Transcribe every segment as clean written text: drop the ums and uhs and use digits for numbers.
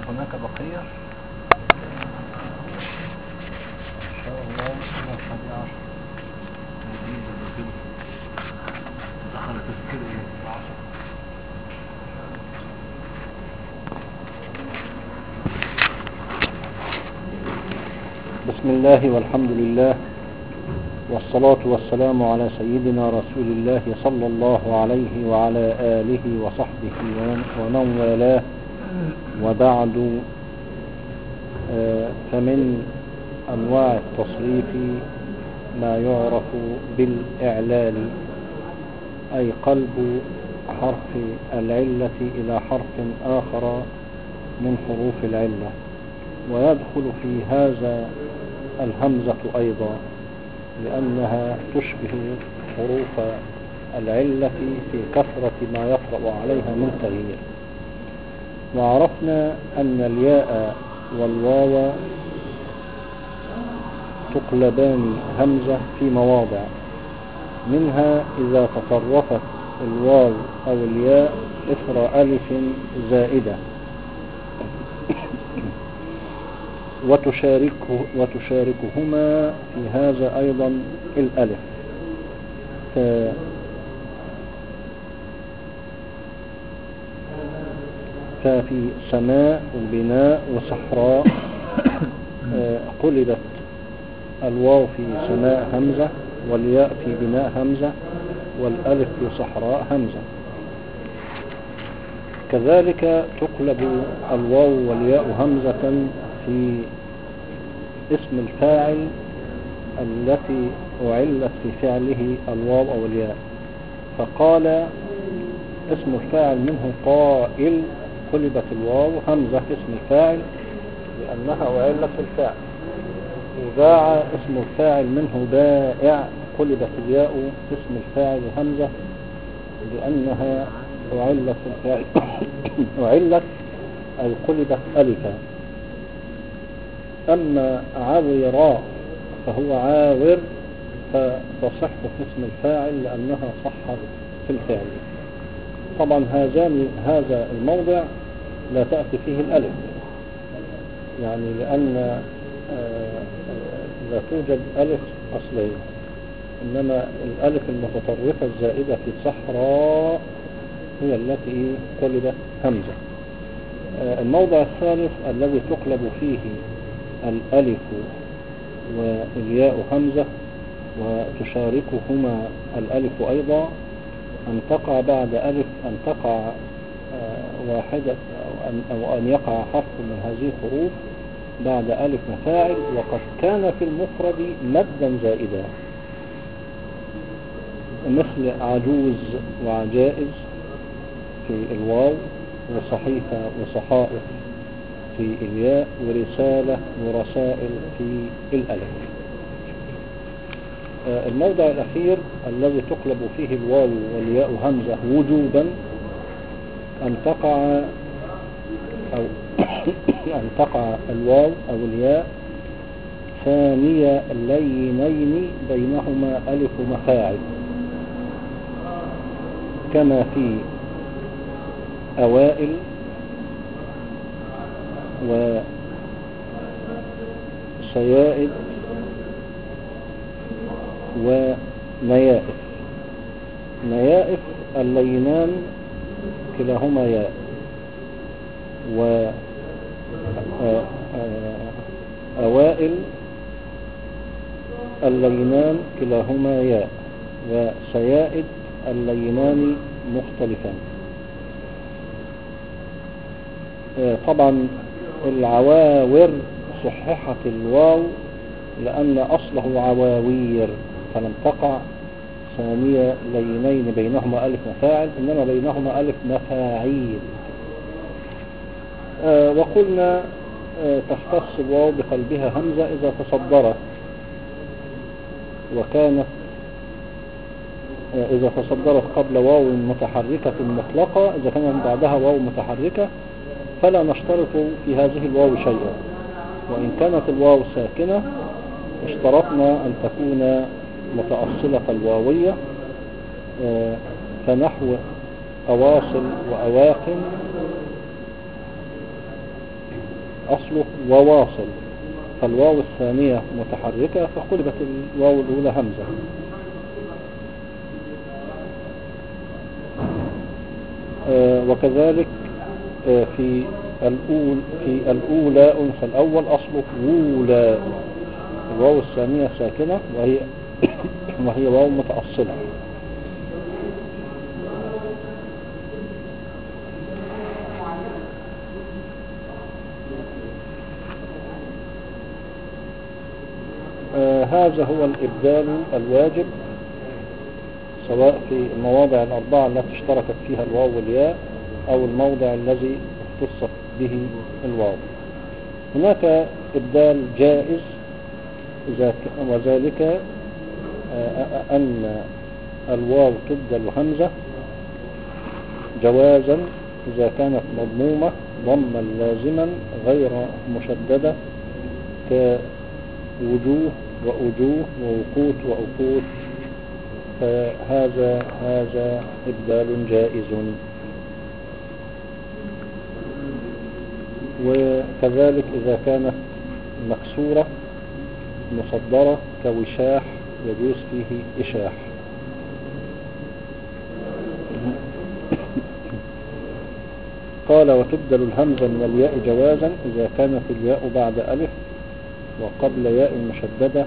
هل هناك بقية؟ إن شاء الله إلى 11 نجيب الرجل دخل تذكير إيه؟ 10. بسم الله والحمد لله والصلاة والسلام على سيدنا رسول الله صلى الله عليه وعلى آله وصحبه ومن والاه، وبعد. فمن أنواع التصريف ما يعرف بالإعلال، أي قلب حرف العلة إلى حرف آخر من حروف العلة، ويدخل في هذا الهمزة أيضا، لأنها تشبه حروف العلة في كثرة ما يطرأ عليها من تغيير. وعرفنا أن الياء والواو تقلبان همزة في مواضع، منها إذا تطرفت الواو أو الياء إثر ألف زائدة، وتشاركهما في هذا أيضا الألف. ففي سماء وبناء وصحراء قلبت الواو في سماء همزة، والياء في بناء همزة، والألف في صحراء همزة. كذلك تقلب الواو والياء همزة في اسم الفاعل التي أعلت في فعله الواو أو الياء. فقال اسم الفاعل منه قائل، قلبت الواو همزة في اسم الفاعل لأنها أعلت في الفاعل. وباع اسم الفاعل منه بائع، قلبت الياء في اسم الفاعل همزة لأنها أعلت في الفاعل أعلت أي قلبت ألفا. أما عاوراء فهو عاور، فتصح في اسم الفاعل لأنها صحت في الفعل. طبعا هذا الموضع لا تأتي فيه الألف، يعني لأن لا توجد ألف أصلية، إنما الألف المتطرفة الزائدة في صحراء هي التي قلبت همزة. الموضع الثالث الذي تقلب فيه الألف والياء همزة وتشاركهما الألف أيضا، أن تقع بعد ألف، أن تقع واحدة أو أن يقع حرف من هذه الحروف بعد ألف مفاعل، وقد كان في المفرد مدا زائدا، مثل عجوز وعجائز في الواو، وصحيفة وصحائف في الياء، ورسالة ورسائل في الألف. الموضع الأخير الذي تقلب فيه الواو والياء همزة وجوبا أن تقع الواو أو الياء ثاني اللينين بينهما ألف مفاعل، كما في أوائل وسيائد ونيائف. نيائف اللينان كلاهما ياء، وأوائل اللينان كلاهما ياء، وسيائد اللينان مختلفان. طبعا العواور صححت الواو لأن أصله عواوير، فلم تقع ثانية لينين بينهما ألف مفاعل، إنما بينهما ألف مفاعيل. وقلنا تختص الواو بقلبها همزة إذا تصدرت، وكانت إذا تصدرت قبل واو متحركة مطلقة، إذا كان بعدها واو متحركة فلا نشترط في هذه الواو شيئا، وإن كانت الواو ساكنة اشترطنا أن تكون متأصلة الواوية، فنحو أواصل وأواقم أصله وواصل، فالواو الثانية متحركة فقلبت الواو الأولى همزة. وكذلك في الأولى أنثى الأول أصله وولا، الواو الثانية ساكنة وهي واو متأصلة. هذا هو الإبدال الواجب، سواء في المواضع الأربعة التي اشتركت فيها الواو والياء أو الموضع الذي اختصت به الواو. هناك إبدال جائز وذلك أن الواو تبدل همزة جوازا إذا كانت مضمومة ضما لازما غير مشددة، كوجوه وأجوه ووقوت وأقوت، فهذا إبدال جائز. وكذلك إذا كانت مكسورة مصدرة كوشاح يجوز فيه إشاح. قال وتبدل الهمزة من الياء جوازا إذا كانت الياء بعد ألف وقبل ياء مشددة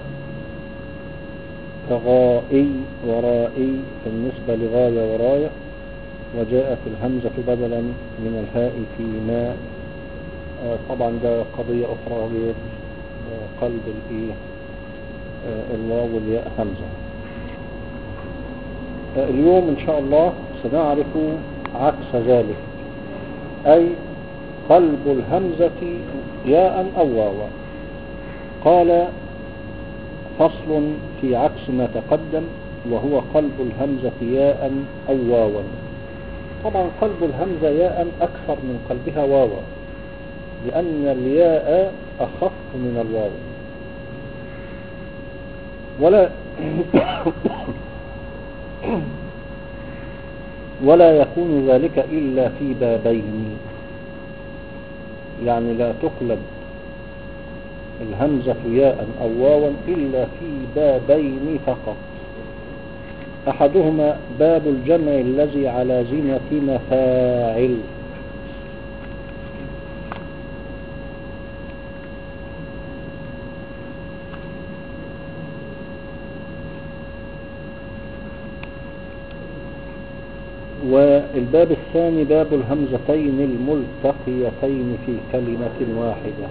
كغائي ورائي بالنسبة لغاية وراية، وجاءت الهمزة بدلا من الهاء في ماء. طبعا ده قضية أخرى غير قلب الواو والياء همزة. اليوم إن شاء الله سنعرف عكس ذلك، أي قلب الهمزة ياء أو واوا. قال فصل في عكس ما تقدم، وهو قلب الهمزة ياء أو واوا. طبعا قلب الهمزة ياء أكثر من قلبها واوا، لأن الياء أخف من الواو، ولا يكون ذلك إلا في بابين، يعني لا تقلب الهمزة ياء أو واوا إلا في بابين فقط. أحدهما باب الجمع الذي على زينة مفاعل، والباب الثاني باب الهمزتين الملتقيتين في كلمة واحدة.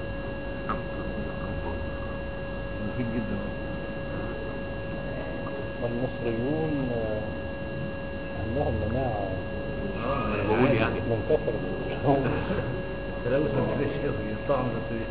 مفيد جدا. والمصريون عندهم مناعة أنا بقول يعني منتشرة. التلوث ما بيجيش قوي يطلعوا من الطريق.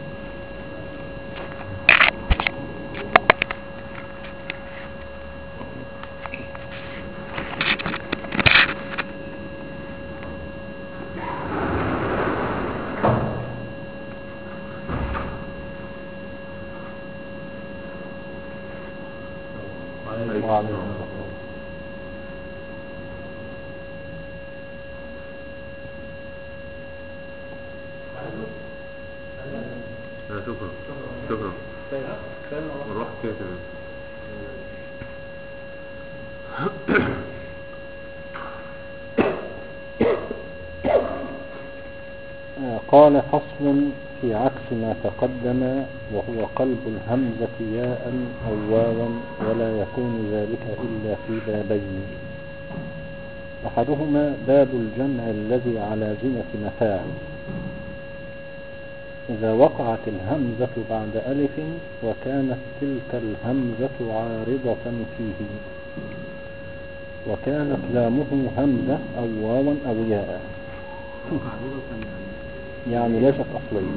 شكرا شكرا نروح كده تمام. قال فصل في عكس ما تقدم، وهو قلب الهمزة ياء أو واوا، ولا يكون ذلك إلا في بابين. أحدهما باب الجمع الذي على زنة مفاعل، إذا وقعت الهمزة بعد ألف وكانت تلك الهمزة عارضة فيه، وكانت لامه همزة أو واوا أو ياء، يعني ليست أصلية.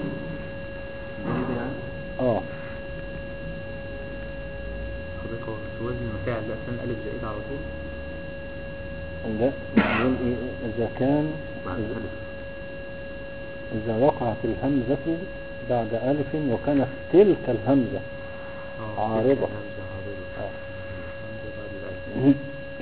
حضرتك هو في وزن المفاعل ده عشان ألف زائد على طول؟ لا، نقول إيه إذا كان بعد ألف إذا وقعت الهمزة بعد ألف وكانت تلك الهمزة عارضة. همزة عارضة همزة بعد الألف.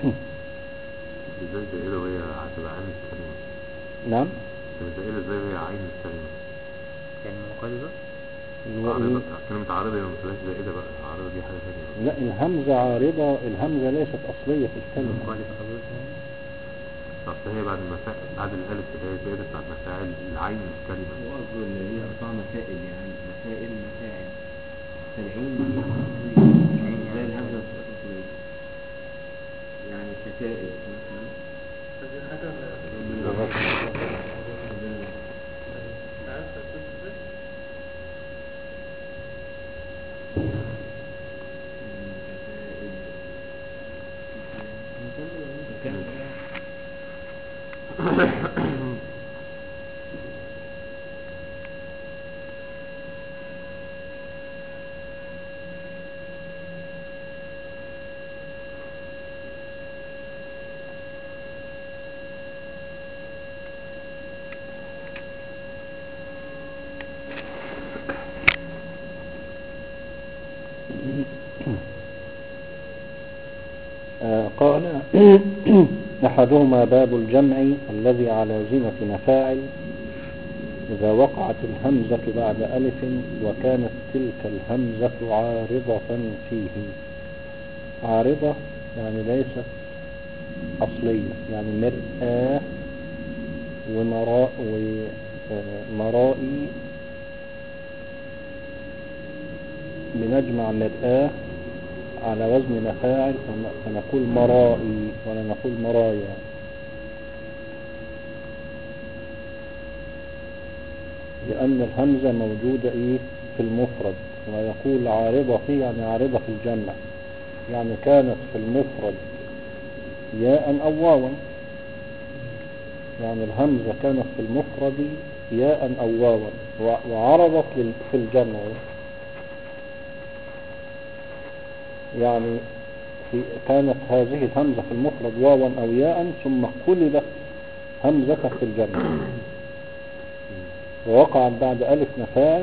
ازاي زائدة وهي هتبقى عين الكلمة؟ نعم، زائدة ازاي وهي عين الكلمة؟ يعني منقلبة؟ عارضة، كلمة عارضة يبقى متبقاش زائدة بقى، عارضة دي حاجة ثانية. لا، الهمزة عارضة، الهمزة ليست أصلية في الكلمة. منقلبة حضرتك يعني؟ أصل هي بعد بعد الألف اللي هي زائدة بتاعت مفاعل العين الكلمة. وقصده اللي هي أصلا مسائل، يعني مسائل مفاعل. فالعين دي أصلية زي الهمزة الأصلية، يعني كتائب مثلا. هذه حاجة قال أحدهما باب الجمع الذي على زنة مفاعل، إذا وقعت الهمزة بعد ألف وكانت تلك الهمزة عارضة فيه. عارضة يعني ليست أصلية، يعني مرآة ومرائي، بنجمع مرآة على وزن مفاعل فنقول مرائي ولا نقول مرايا. لأن الهمزة موجودة في المفرد، ويقول عارضة فيه يعني عارضة في الجمع، يعني كانت في المفرد ياء أو واوا، يعني الهمزة كانت في المفرد ياء أو واوا وعرضت في الجمع، يعني كانت هذه الهمزة في المفرد واوا أو ياء ثم قلبت همزة في الجمع ووقعت بعد ألف مفاعل،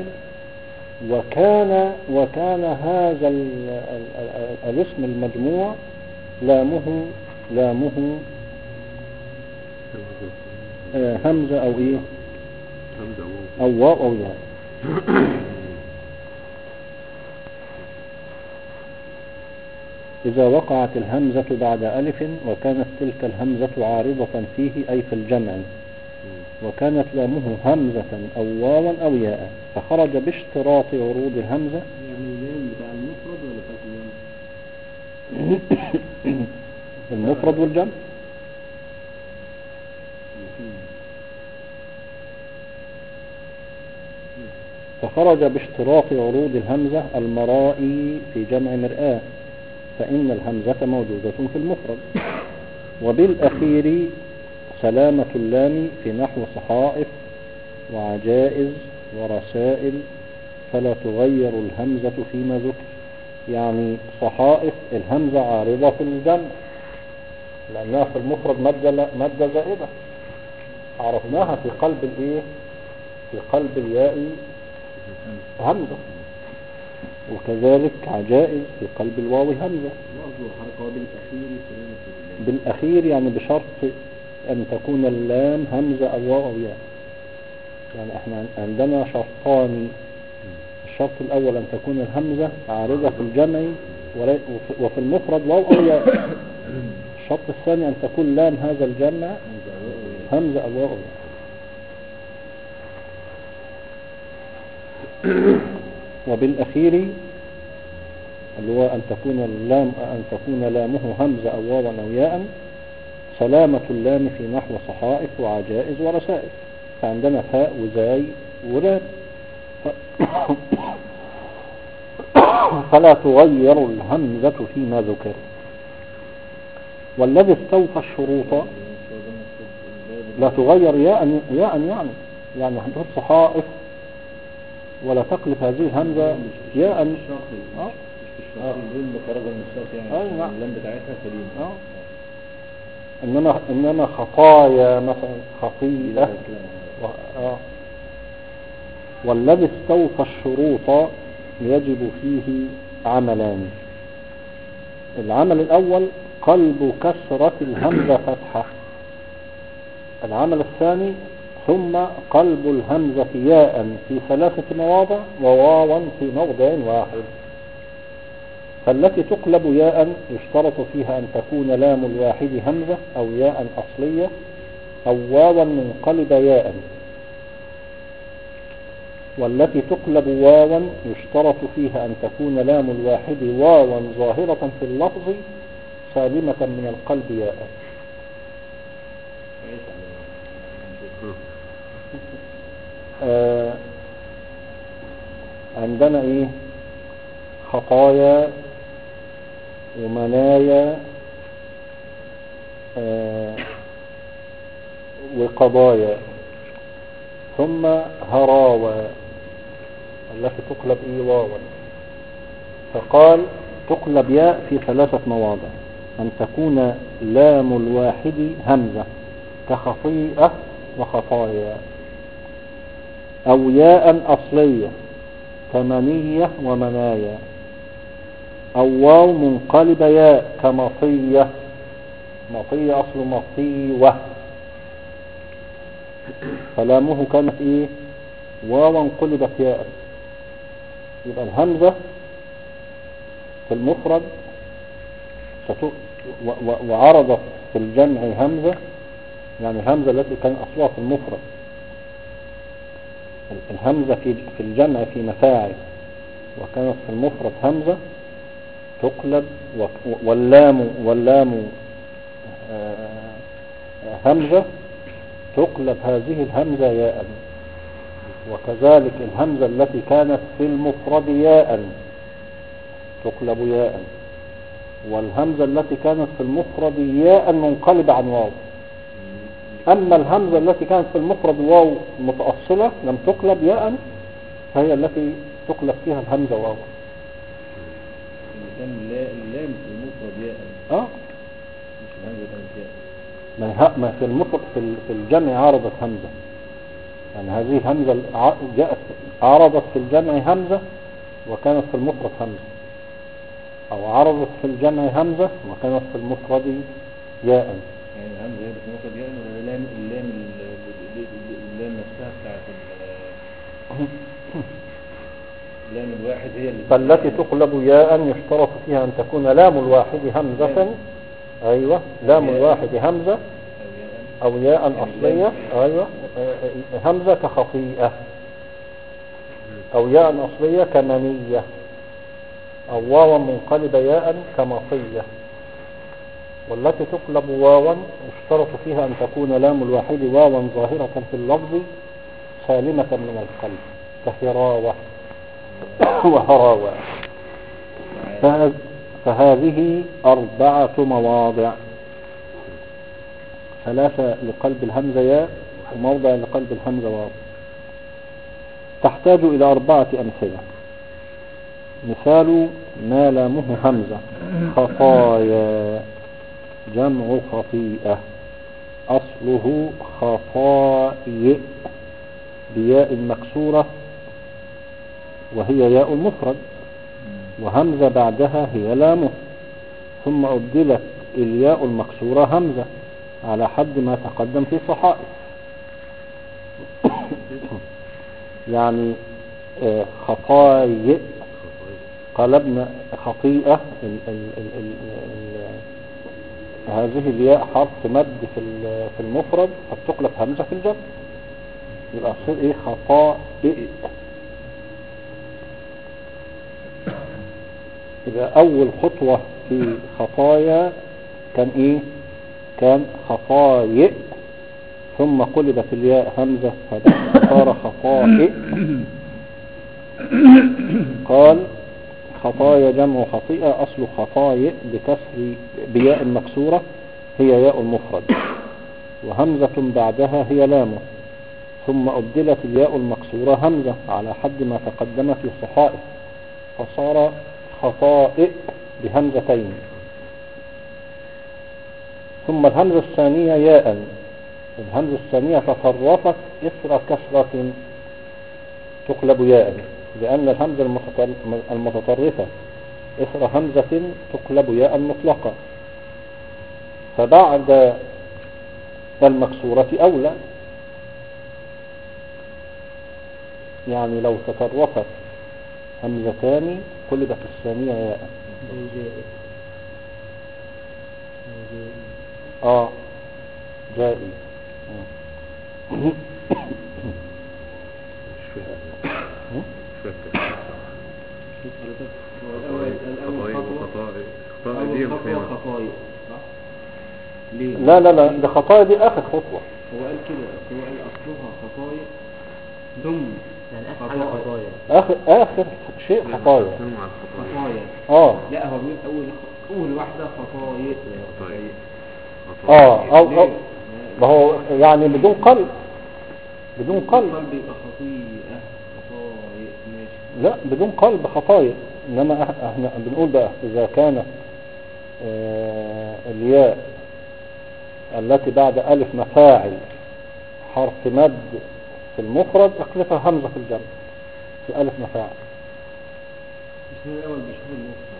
وكان هذا الاسم المجموع لامه همزة أو أو واو أو ياء. إذا وقعت الهمزة بعد ألف وكانت تلك الهمزة عارضة فيه أي في الجمع، وكانت لامه همزة أو واوا أو ياء، فخرج باشتراط عروض الهمزة. يعني اللام بتاع المفرد ولا بتاع الجمع؟ المفرد والجمع. فخرج باشتراط عروض الهمزة المرائي في جمع مرآة، فإن الهمزة موجودة في المفرد. وبالأخير سلامة اللام في نحو صحائف وعجائز ورسائل فلا تغير الهمزة فيما ذكر. يعني صحائف الهمزة عارضة في الجمع لأنها في المفرد مادة زائدة عرفناها في قلب الايه، في قلب الياء همزة، وكذلك عجائز في قلب الواو همزة. برضه حركة بالأخير سلامة اللام. بالأخير يعني بشرط أن تكون اللام همزة أو واو أو ياء. يعني احنا عندنا شرطان، الشرط الأول أن تكون الهمزة عارضة في الجمع وفي المفرد واو أو ياء. الشرط الثاني أن تكون لام هذا الجمع همزة أو واو أو ياء. وبالأخير اللي هو أن تكون لامه همزة أو واو أو ياء سلامة اللام في نحو صحائف وعجائز ورسائل. فعندنا فاء وزاي ولام فلا تغير الهمزة فيما ذكر. والذي استوفى الشروط لا تغير ياء يعني هتقول صحائف ولا تقلب هذه الهمزة ياء. مش بالشرطين دول بخرجوا من الشرط يعني نعم. اللام بتاعتها سليمة. إنما خطايا مثلا خطيئة والذي استوفى الشروط يجب فيه عملان. العمل الأول قلب كسرة الهمزة فتحة. العمل الثاني ثم قلب الهمزة ياء في 3 مواضع وواوا في موضع واحد. فالتي تقلب ياء يشترط فيها أن تكون لام الواحد همزة أو ياء أصلية أو واوا منقلب ياء. والتي تقلب واوا يشترط فيها أن تكون لام الواحد واوا ظاهرة في اللفظ سالمة من القلب ياء. عندنا ايه؟ خطايا ومنايا وقضايا ثم هراوى التي تقلب ايه واوا. فقال تقلب ياء في 3 مواضع. أن تكون لام الواحد همزة كخطيئة وخطايا أو ياء أصلية كمنية ومنايا أو واو منقلب ياء كمطية. مطية أصل مطيوة فلامه كانت إيه واو انقلبت ياء. يبقى الهمزة في المفرد وعرضت في الجمع همزة. يعني الهمزة التي كان أصلها في المفرد الهمزة في الجمع في مفاعل وكانت في المفرد همزة تقلب واللام همزة تقلب هذه الهمزة ياء. وكذلك الهمزة التي كانت في المفرد ياء تقلب ياء. والهمزة التي كانت في المفرد ياء منقلبة عن واو. أما الهمزة التي كانت في المفرد واو متأصلة لم تقلب ياء فهي التي تقلب فيها الهمزة واو. كان اللام في المفرد ياء مش الهمزة كانت ياء. ما في المفرد في الجمع عرضت همزة. يعني هذه الهمزة جاءت عرضت في الجمع همزة وكانت في المفرد همزة أو عرضت في الجمع همزة وكانت في المفرد ياء. يعني الهمزة هي في المفرد ياء ولا اللام نفسها بتاعت اللام الواحد هي اللي فالتي تقلب ياء يشترط فيها أن تكون لام الواحد همزة. أيوة لام الواحد همزة أو ياء أصلية. أيوة همزة كخطيئة أو ياء أصلية كمنية أو واوا منقلب ياء كمطية. والتي تقلب واوا يشترط فيها أن تكون لام الواحد واوا ظاهرة في اللفظ سالمة من القلب كهراوة وهراوة. فهذه 4 مواضع، 3 لقلب الهمزة ياء وموضع لقلب الهمزة واو. تحتاج إلى 4 أمثلة. مثال ما لامه همزة: خطايا جمع خطيئة، أصله خطائئ بياء مكسورة وهي ياء المفرد، وهمزة بعدها هي لامه، ثم أبدلت الياء المكسورة همزة على حد ما تقدم في صحائف. يعني خطايئ قلبنا خطيئة، هذه الياء حرف مد في المفرد فبتقلب همزة في الجر، يبقى تصير ايه؟ خطائئ. يبقى اول خطوة في خطايا كان ايه؟ كان خطايئ، ثم قلبت الياء همزة فصار خطائئ. قال خطايا جمع خطيئة، أصل خطايئ بكسر بياء مكسورة هي ياء المفرد، وهمزة بعدها هي لامه، ثم أبدلت الياء المكسورة همزة على حد ما تقدم في الصحائف فصار خطائئ بهمزتين. ثم الهمزة الثانية ياء، الهمزة الثانية تصرفت إثر كسرة تقلب ياء، لأن الهمزة المتطرفة إثر همزة تقلب ياء مطلقة، فبعد المكسورة أولى. يعني لو تطرفت همزتان قلبت الثانية ياء. جائي. لا لا لا، ده خطايا دي آخر خطوة. هو قال كده، هو قال أصلها خطايا ضم يعني خطايا آخر شيء خطايا. خطايا. لا هو بيقول أول واحدة خطايا. أو ما هو يعني بدون قلب، بدون قلب. قلب يبقى خطيئة خطايا ماشي. لا بدون قلب خطايا، إنما احنا بنقول بقى إذا كانت الياء التي بعد ألف مفاعل حرف مد في المفرد اقلبها همزة في الجمع في ألف مفاعل. مش هو الأول بيشوف المفرد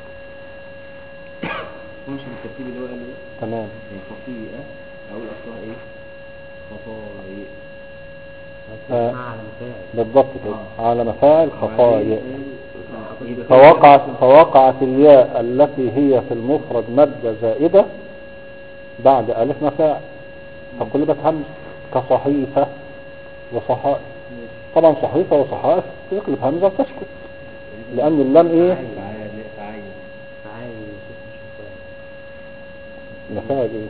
ومش بالترتيب اللي هو قاله. تمام. خطيئة أقول أصلها إيه؟ خطايا. على مفاعل بالضبط كده، على مفاعل خطايا. فوقعت فوقعت الياء التي هي في المفرد مادة زائدة بعد ألف مفاعل فقلبت همزة كصحيفة وصحائف. طبعا صحيفة وصحائف تقلب همزة وتسكت لأن اللام إيه؟ مفاعل إيه؟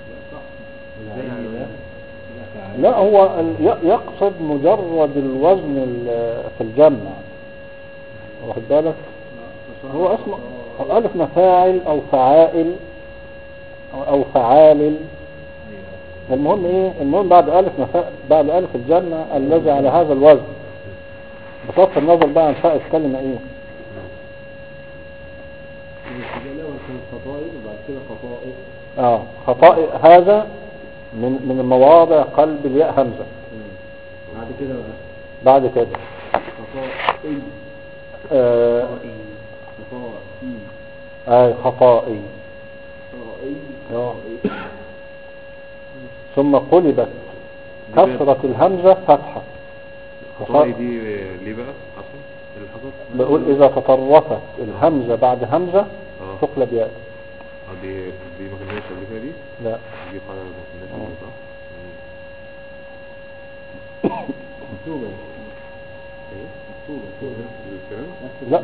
لا هو يقصد مجرد الوزن في الجمع، واخد بالك؟ هو اسمه ألف مفاعل أو فعائل أو فعال. المهم إيه؟ المهم بعد بعد ألف الجمع الذي على هذا الوزن، بصرف النظر بقى عن فائد كلمة إيه؟ وبعد كده خطائئ. خطائئ هذا من المواضع قلب الياء همزة. بعد كده بقى بعد كده خطائي. خطائي. ثم قلبت كسرة الهمزة فتحة. خطائي دي ليه بقى اصلا اللي حصل؟ بقول اذا تطرفت الهمزة بعد همزة تقلب ياء. دي ما كناش قبل كده دي؟ لا دي قاعدة ما كناش قبل كده. مكتوبة ايه؟ مكتوبة الكلام؟ لا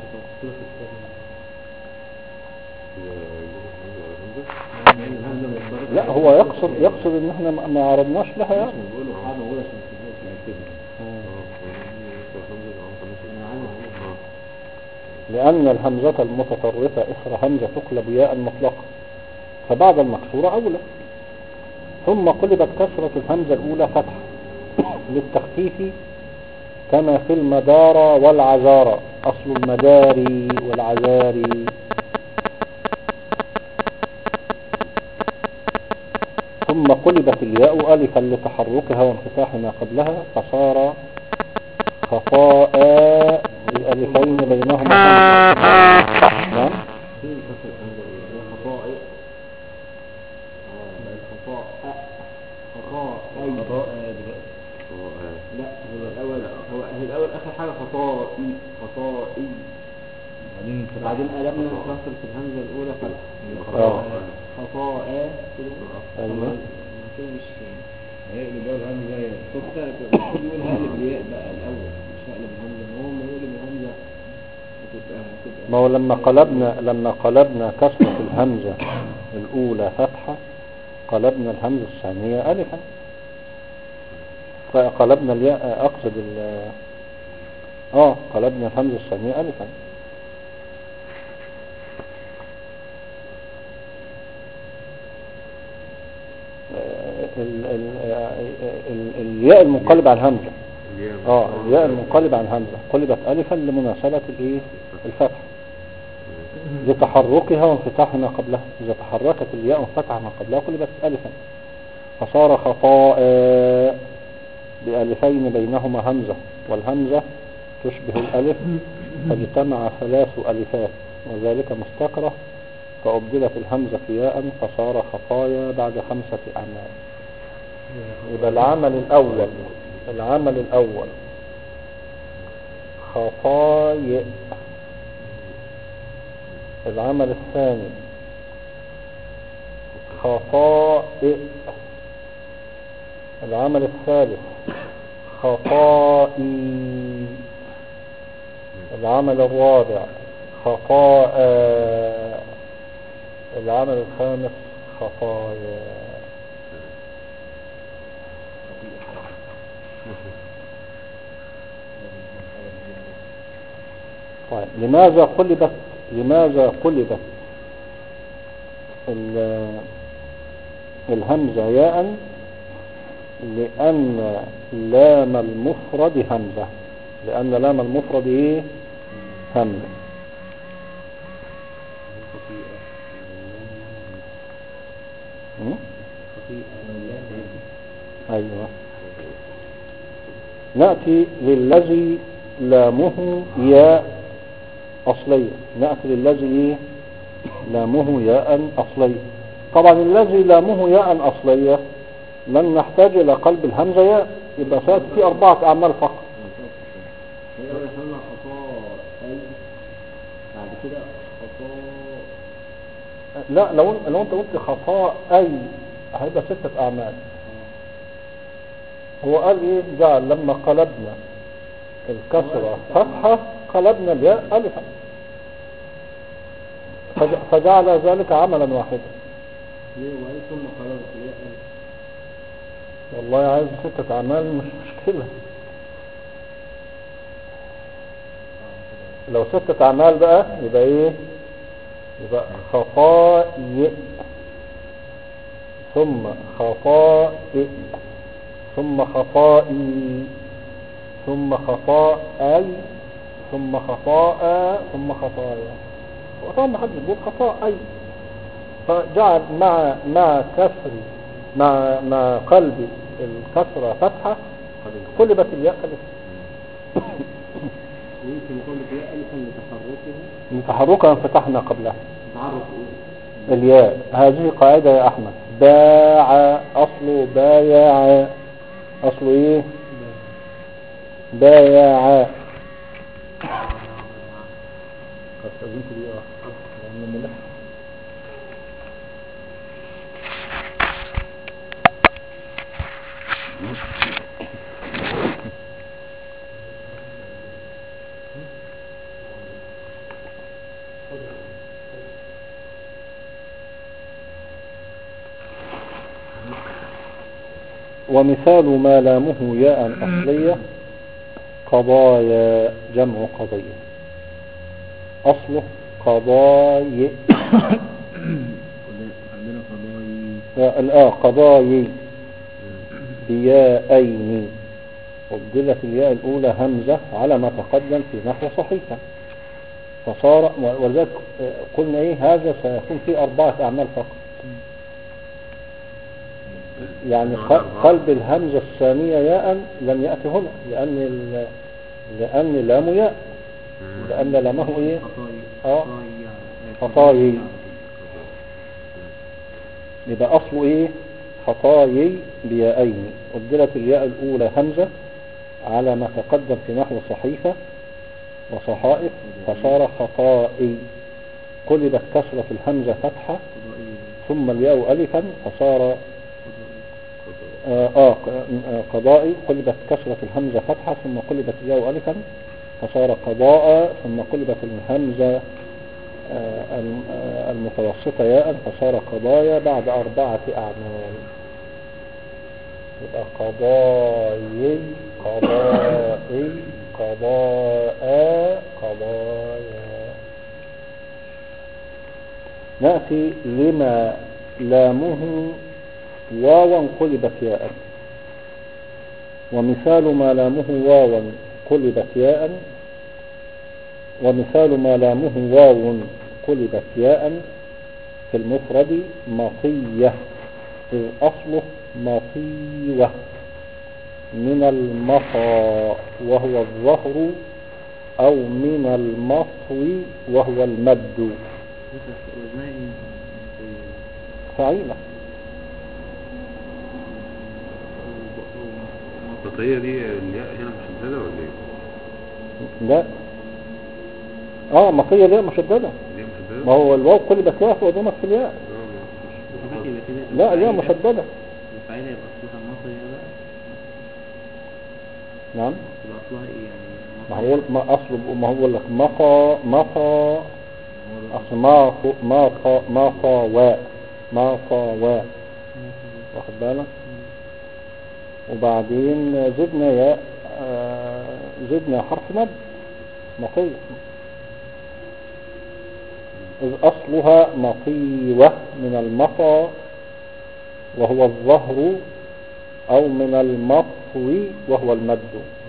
لا هو يقصد ان احنا ما عرضناش لها يعني. بيقولوا قاعدة موجودة عشان تبقى كده. لأن الهمزة المتطرفة إثر همزة تقلب ياء مطلقة، فبعد المكسورة أولى. ثم قلبت كسرة الهمزة الأولى فتحة للتخفيف، كما في المدارى والعذارى، أصل المداري والعذاري. ثم قلبت الياء ألفا لتحركها وانفتاح ما قبلها، فصار خطاء بألفين بينهما همزة. نعم. فين كسر الهمزة الأولى؟ خطائي. بقت خطائي. لا هو الأول آخر حاجة خطائي. بعدين قلبنا كسرة الهمزة الأولى فتحة. خطاء كده. أيوة. كده مش هيقلب بقى الهمزة صوتها المفروض يقول هقلب الياء بقى الأول، مش هقلب الهمزة. ما هو لما يقلب الهمزة هتبقى ما هو لما قلبنا كسرة الهمزة الأولى فتحة، قلبنا الهمزة الثانية ألفا، فقلبنا الياء أقصد قلبنا الهمزة الثانية ألفا. الياء المنقلب عن همزة الياء المنقلب عن همزة قلبت ألفا لمناسبة الفتح لتحركها وانفتاح ما قبلها. إذا تحركت الياء وانفتح ما قبلها قلبت ألفا، فصار خطاء بألفين بينهما همزة، والهمزة تشبه الألف، فاجتمع ثلاث ألفات وذلك مستكره، فأبدلت الهمزة ياء فصار خطايا بعد 5 أعمال. يبقى العمل الأول خطايا، العمل الثاني خطائئ، العمل الثالث خطائي، العمل الرابع خطاء، العمل الخامس خطايا. طيب لماذا قلبت الهمزة ياء؟ لأن لام المفرد همزة، لأن لام المفرد ايه؟ همزة. أيوة. نأتي للذي لامه ياء أصلية، نأتي للذي لامه ياء أصلية. طبعا الذي لامه ياء أصلية لن نحتاج إلى قلب الهمزة ياء، يبقى سأتي في 4 أعمال فقط. هي يسمى خطاء أي بعد كده خطاء. لا لو انت قلت خطاء أي هيبقى 6 أعمال. هو قال ايه؟ جعل لما قلبنا الكسرة فتحة قلبنا الياء ألفا، فجعل ذلك عملا واحدا. ليه وقال ثم قلبت الياء ألف؟ والله عايز 6 أعمال مش مشكلة. لو 6 أعمال بقى يبقى ايه؟ يبقى خطائئ ثم خطائئ ثم خطائي ثم خطائي ثم خطاء ثم خطايا. وطبعا ما حدش بيقول خطائي، فجعل مع كسر مع قلب الكسرة فتحة قلبت الياء ألف. ويمكن يقول لك ياء ألفا لتحركها فتحنا قبلها. تعرف ايه؟ الياء هذه قاعدة يا أحمد. باع أصله بايع، أصله إيه؟ بايع. قد تأذنت لي لأن ملح. ومثال ما لامه ياء أصلية قضايا، جمع قضية. أصله قضاي. عندنا قضايا. قضاي بياءين، أبدلت الياء الأولى همزة على ما تقدم في نحو صحيفة، فصار ولذلك قلنا إيه هذا سيكون فيه 4 أعمال فقط. يعني قلب الهمزة الثانية ياء لم يأتي هنا لأن لام ياء، لأن لامه إيه خطايي، يبقى أصله إيه خطايي بياءين، أبدلت الياء الأولى همزة على ما تقدم في نحو صحيفة وصحائف فصار خطائي، قلبت كسرة الهمزة فتحة ثم الياء ألفا فصار قضائي، قلبت كسرة الهمزة فتحة ثم قلبت الياء ألفا فصار قضاء، ثم قلبت الهمزة المتوسطة ياء فصار قضايا بعد 4 أعمال. يبقى قضايا قضاء قضايا. نأتي لما لامه واوا قلبت ياء، ومثال ما لامه واوا قلبت ياء، ومثال ما لامه واو قلبت ياء في المفرد مطية، إذ أصله مطيوة من المطى وهو الظهر، أو من المطوي وهو المد. فعيلة. التطية دي الياء هنا مشددة ولا ايه؟ لا مطية ليه مشددة؟ ما هو الواو قلبت ياء وضمت في الياء. لا ليه مشددة. الفعيلة يبقى أصلها مطية بقى. نعم. يبقى أصلها إيه يعني؟ ما هو لك مطى أصل ما طاوى واخد بالك، وبعدين زدنا ياء زدنا حرف مد مطية، إذ أصلها مطيوة من المطى وهو الظهر، أو من المطوي وهو المد.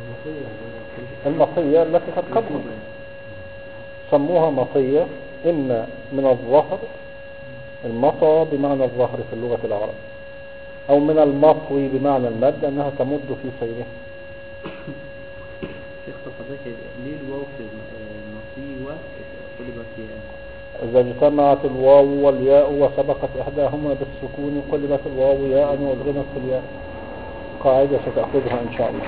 المطية التي قد قبل سموها مطية، إما من الظهر، المطى بمعنى الظهر في اللغة العربية، أو من المطوي بمعنى المد أنها تمد في سيرها. شيخ حضرتك ليه الواو في مطيوة قلبت ياء؟ إذا اجتمعت الواو والياء وسبقت إحداهما بالسكون قلبت الواو ياء وأدغمت في الياء، قاعدة ستأخذها إن شاء الله.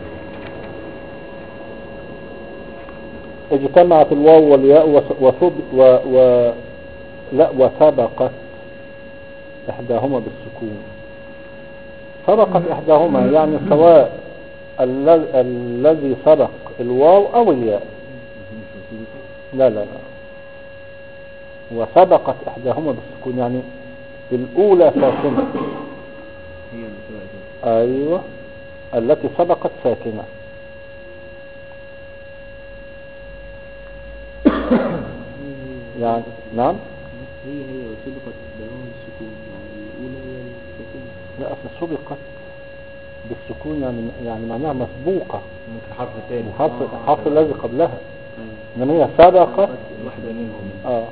اجتمعت الواو والياء وسبقت إحداهما بالسكون. سبقت إحداهما يعني سواء الذي سبق الواو أو الياء. لا وسبقت إحداهما بالسكون يعني الأولى ساكنة. أيوة التي سبقت ساكنة. يعني نعم هي وسبقت إحداهما بالسكون يعني الأولى هي الساكنة. لا أصل سبقت بالسكون يعني معناها مسبوقة من الحرف الثاني، الحرف الذي قبلها، إنما هي سبقت واحدة منهم.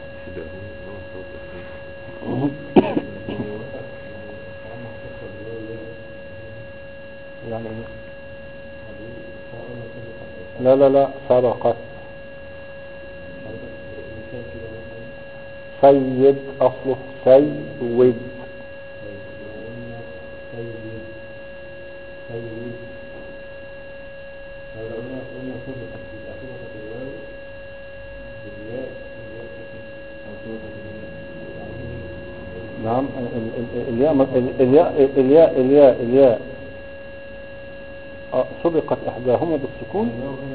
يعني لا سبقت. سيد أصله سيد. نعم الياء سبقت إحداهما بالسكون.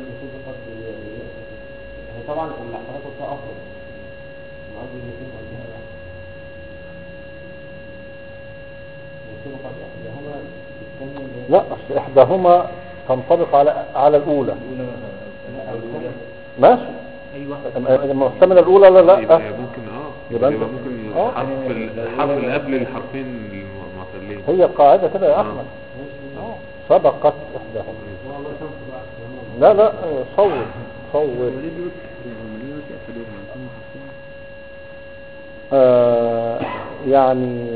طبعا الحركة بتاعها أفضل. لا أصل إحداهما تنطبق على الأولى. ماشي ايوه المحتملة الأولى لا يبقى لا ممكن يبقى يبقى أنت- ممكن آه. الحرف اللي قبل الحرفين المعتلين. هي قاعدة كده يا آه. أحمد. سبقت إحداهم. لا لا صور صور. وليه بيقول هم ليه مش يأخذوهم هم حاسين يعني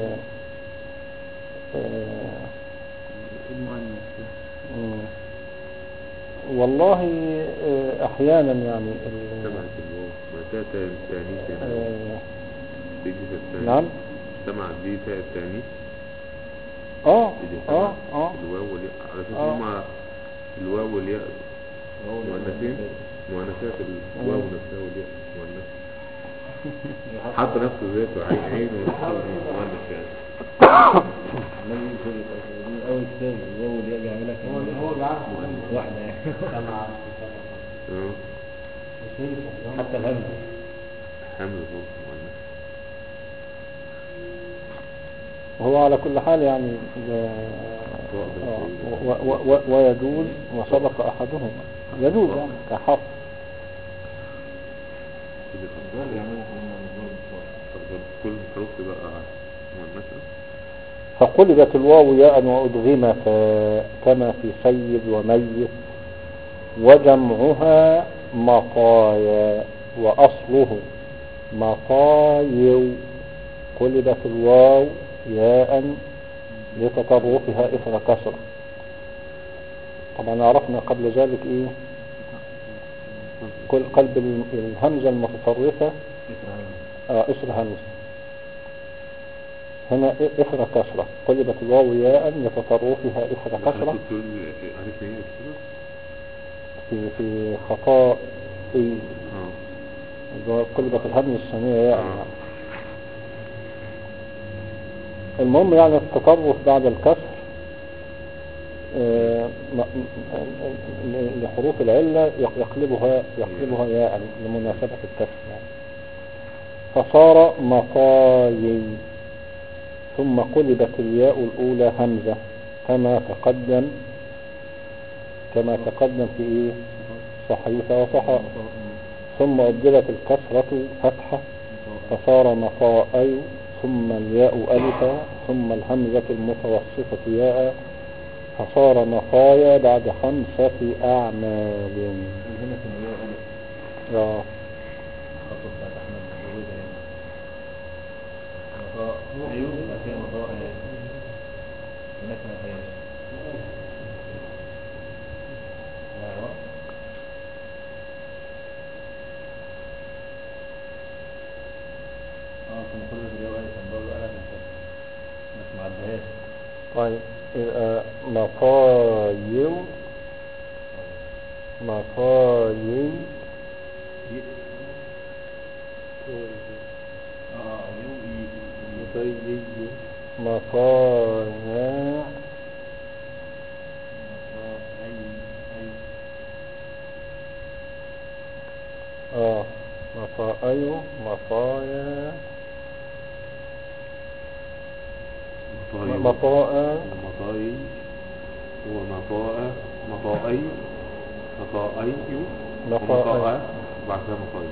المؤنث ده مم. والله أحيانا يعني اجتمعت الواو ما تاء التانيث يعني تيجي في التانيث. نعم اجتمعت دي تاء التانيث اه تيجي اه اجتمعت اه الواو والياء على اساس آه. هما الواو والياء مؤنثين مؤنثات الواو نفسها والياء مؤنث حتى نفسه ذاته عين ونفسه مؤنث يعني. الذي يقول دي أول كتاب الواو اللي يجي يعملها كان هو العقل واحدة يعني اه حتى الهمزة حمل صوت مؤنث. هو على كل حال يعني ويجوز وسبق أحدهما يجوز يعني كحرف. كل الحروف تبقى مؤنثة. فقلبت الواو ياء وأدغمت كما في سيد وميت وجمعها مطايا وأصله مطايو. قلبت الواو ياء لتطرفها إثر كسرة. طبعا عرفنا قبل ذلك إيه كل قلب الهمزة المتطرفة إثر همزة. هنا إثر كسرة. قلبت الواو ياء لتطرفها إثر كسرة عرفنا ايه كده في خطاء قلبت الهمزة الثانية ياء. المهم يعني التطرف بعد الكسر لحروف العلة يقلبها ياء لمناسبة الكسر يعني. فصار مطايي. ثم قلبت الياء الأولى همزة كما تقدم في إيه صحيفة وصحاء. ثم أبدلت الكسرة فتحة فصار مطايي. ثم الياء ألفا ثم الهمزة المتوسطة ياء فصار مطايا بعد 5 أعمال. هنا في الياء ألف خطوة بتاعت أحمد زودها هنا مطاء أيوه بعد كده مطاء هناك ما فيهاش كنا كل الياء ألف كان برضه ألف بس ما عدهاش. طيب مطايو مطايي مطايا مطايو مطايا مطاء مطاي ومطاء مطاي مطاي ومطاء بعد كده مطاي.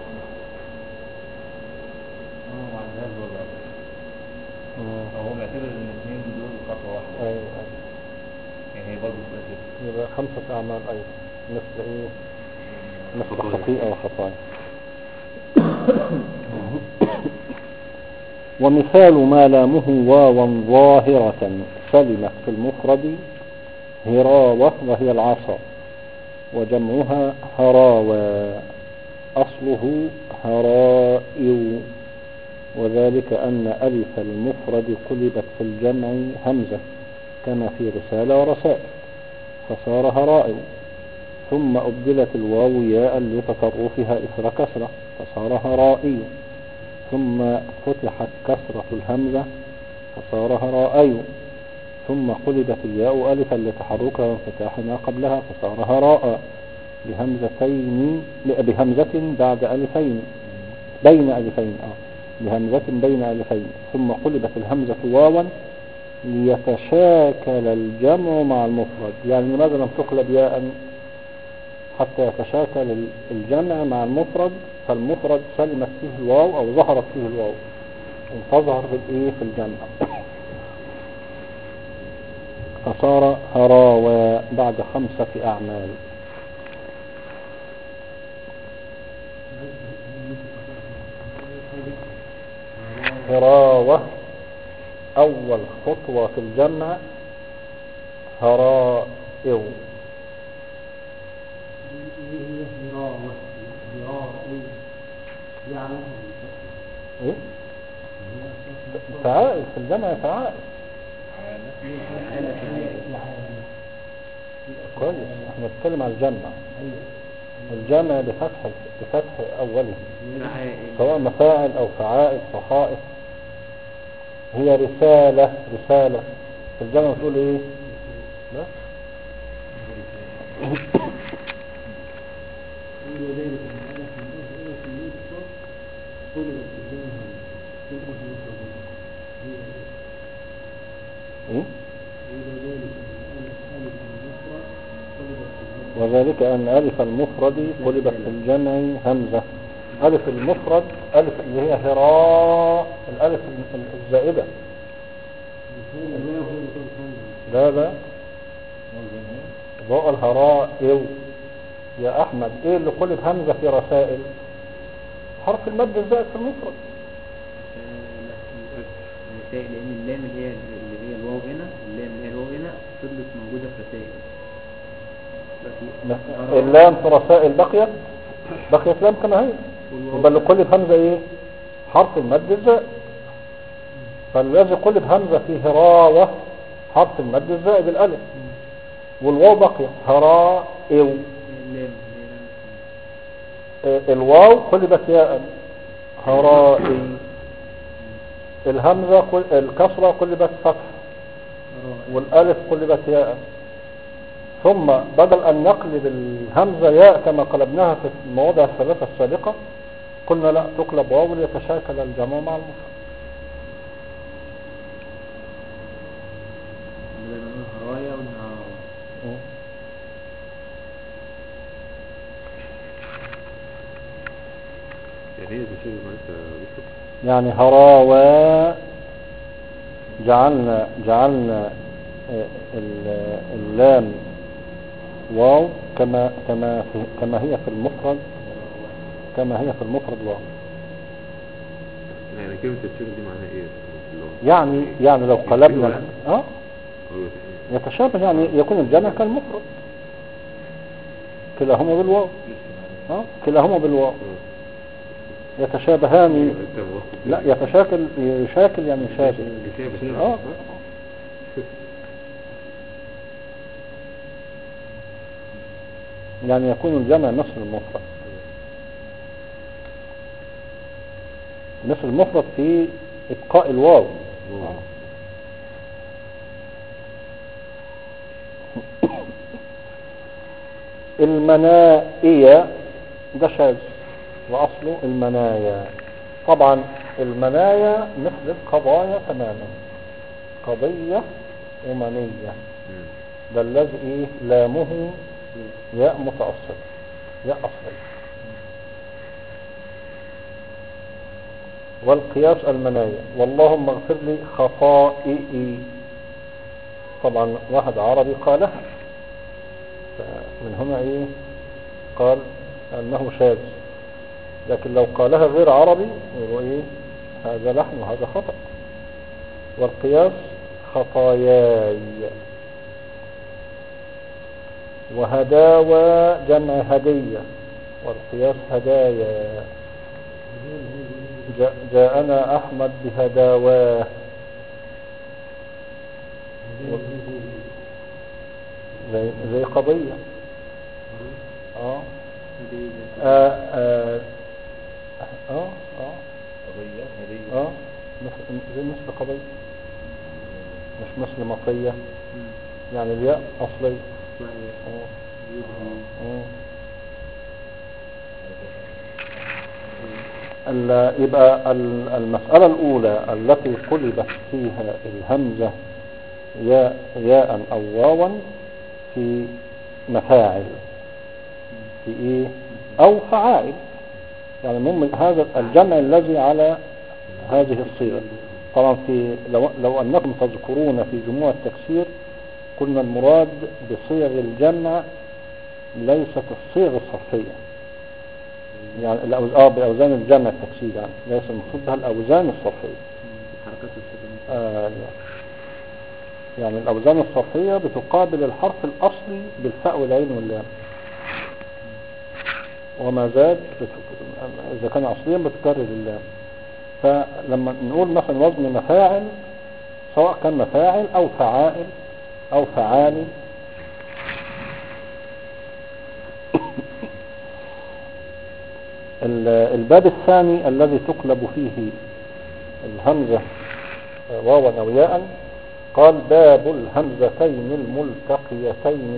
ما عندهاش برضه هو معتبر ان الاثنين دول خطوه واحده. ايوه يعني هي برضه بتبقى يبقى 5 أعمال أيضا مثل إيه مثل خطيئة وخطايا. ومثال ما لامه واوا ظاهرة سلمت في المفرد هراوة وهي العصا وجمعها هراوى أصله هرائو. وذلك أن ألف المفرد قلبت في الجمع همزة كما في رسالة ورسائل فصار هرائو. ثم أبدلت الواو ياء لتطرفها إثر كسرة فصار هرائي. ثم فتحت كسرة الهمزة فصار هرائي. ثم قلبت الياء ألفا لتحركها وانفتاح ما قبلها فصار هراء بهمزة بعد ألفين بين ألفين بهمزة بين ألفين. ثم قلبت الهمزة واوا ليتشاكل الجمع مع المفرد. يعني لماذا لم تقلب ياء حتى يتشاكل الجمع مع المفرد، فالمفرد سلمت فيه الواو أو ظهرت فيه الواو وتظهر في الإيه في الجمع، فصار هراوى بعد 5 أعمال. هراوة أول خطوة في الجمع هرائو. ايه فعائل في الجمع فعائل كويس. احنا بنتكلم عن الجمع، الجمع بفتح اوله سواء مفاعل او فعائل صحائف. هي رسالة في الجمع بتقول ايه؟ لا ايه؟ وذلك أن ألف المفرد قلبت في الجمع همزة. ألف المفرد ألف اللي هي هراء، الألف الزائدة. لا ضوء الهراء يا أحمد إيه اللي قلب همزة في رسائل؟ حرف المد الزائد في المفرد. لأن اللام اللي هي الواو هنا، اللام اللي هي الواو هنا فضلت موجودة في رسائل. اللام في رسائل بقيت لام كما هي، يبقى اللي قلب همزة ايه؟ حرف المد الزائد. فالذي قلب همزة في هراوة حرف المد الزائد الألف، والواو بقيت هراء الواو قلبت ياء هرائي، الهمزة الكسرة قلبت فتح، والألف قلبت ياء. ثم بدل أن نقلب الهمزة ياء كما قلبناها في المواضع الثلاثة السابقة، قلنا لا تقلب واو ليتشاكل الجمع مع المفرد. يعني هي تشير معك يعني هراوى جعلنا اللام واو كما هي في المفرد، واو. يعني كلمة التشير دي معناها ايه في اللغة؟ يعني لو قلبنا يتشابه، يعني يكون الجمع كالمفرد كلاهما بالواو. كلاهما بالواو يتشابهان. لا يشاكل يعني يشابه. يعني يكون الجمع مثل المفرد، مثل المفرد في إبقاء الواو. المنائية ده شاذ وأصله المنايا. طبعا المنايا مثل القضايا تماما، قضية ومنية، ده الذي لامه ياء متأصل، ياء أصلي. والقياس المنايا واللهم اغفر لي خطائي. طبعا واحد عربي قالها، من هنا قال أنه شاذ. لكن لو قالها غير عربي يقول هذا لحن وهذا خطأ. والقياس خطاياي. وهداوى جمع هدية، والقياس هدايا. جاءنا أحمد بهداواه. زي قضية. قضية هدية. مثل قضية، مش مثل مطية. يعني الياء أصلي. يبقى المسألة الأولى التي قلبت فيها الهمزة ياء أو واوا في مفاعل، في ايه او فعائل. يعني المهم هذا الجمع الذي على هذه الصيغة. طبعا في لو انكم تذكرون في جموع التكسير قلنا المراد بصيغ الجمع ليست الصيغ الصرفية، يعني بأوزان الجمع التكسير، يعني ليس المقصود بها الأوزان الصرفية. حركات الصفة. يعني الأوزان الصرفية بتقابل الحرف الأصلي بالفاء والعين واللام، وما زاد إذا كان أصليا بتكرر اللام. فلما نقول مثلا وزن مفاعل، سواء كان مفاعل أو فعائل أو فعالي، الباب الثاني الذي تقلب فيه الهمزة واوا أو ياء، قال باب الهمزتين الملتقيتين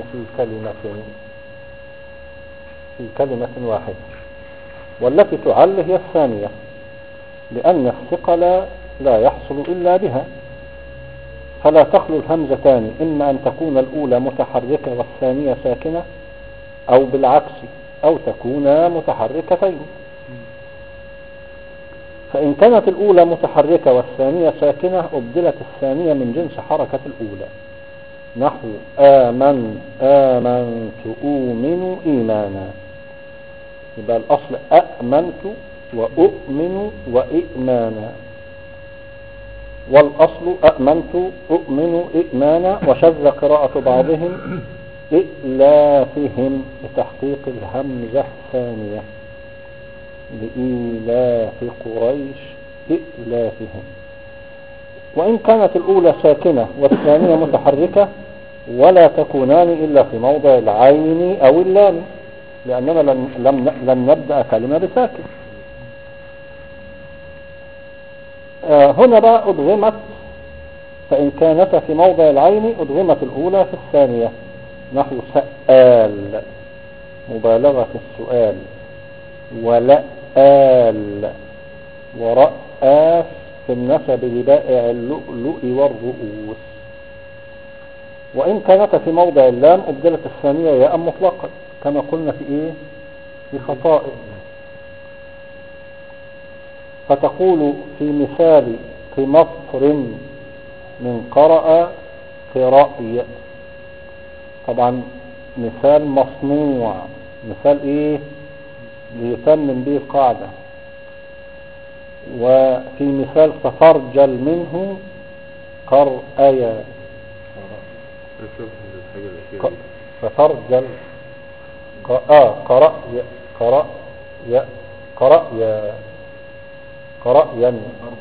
في كلمة واحدة، والتي تعل هي الثانية، لأن الثقل لا يحصل إلا بها، فلا تخلو الهمزتان إما أن تكون الأولى متحركة والثانية ساكنة، أو بالعكس، أو تكونا متحركتين. فإن كانت الأولى متحركة والثانية ساكنة أبدلت الثانية من جنس حركة الأولى، نحو آمنت أؤمن إيمانا. يبقى الأصل أأمنت وأؤمن وإئمانا، والأصل أأمنت أؤمن إئمانا، وشذ قراءة بعضهم إئلافهم لتحقيق الهمزة الثانية، لإيلاف قريش إئلافهم. وإن كانت الأولى ساكنة والثانية متحركة ولا تكونان إلا في موضع العين أو اللام، لأننا لن نبدأ كلمة بساكن. هنا بقى أدغمت، فإن كانت في موضع العين أدغمت الأولى في الثانية، نحو سأل مبالغة في السؤال، ولآل ورأس في النسب لبائع اللؤلؤ والرؤوس. وإن كانت في موضع اللام أبدلت الثانية ياء مطلقا، كما قلنا في خطائر. فتقول في مثال قمطر من قرأ قرأي، طبعا مثال مصنوع، مثال ليتمم به القاعدة. وفي مثال تفرجل منه قرأي، تفرجل قرأيا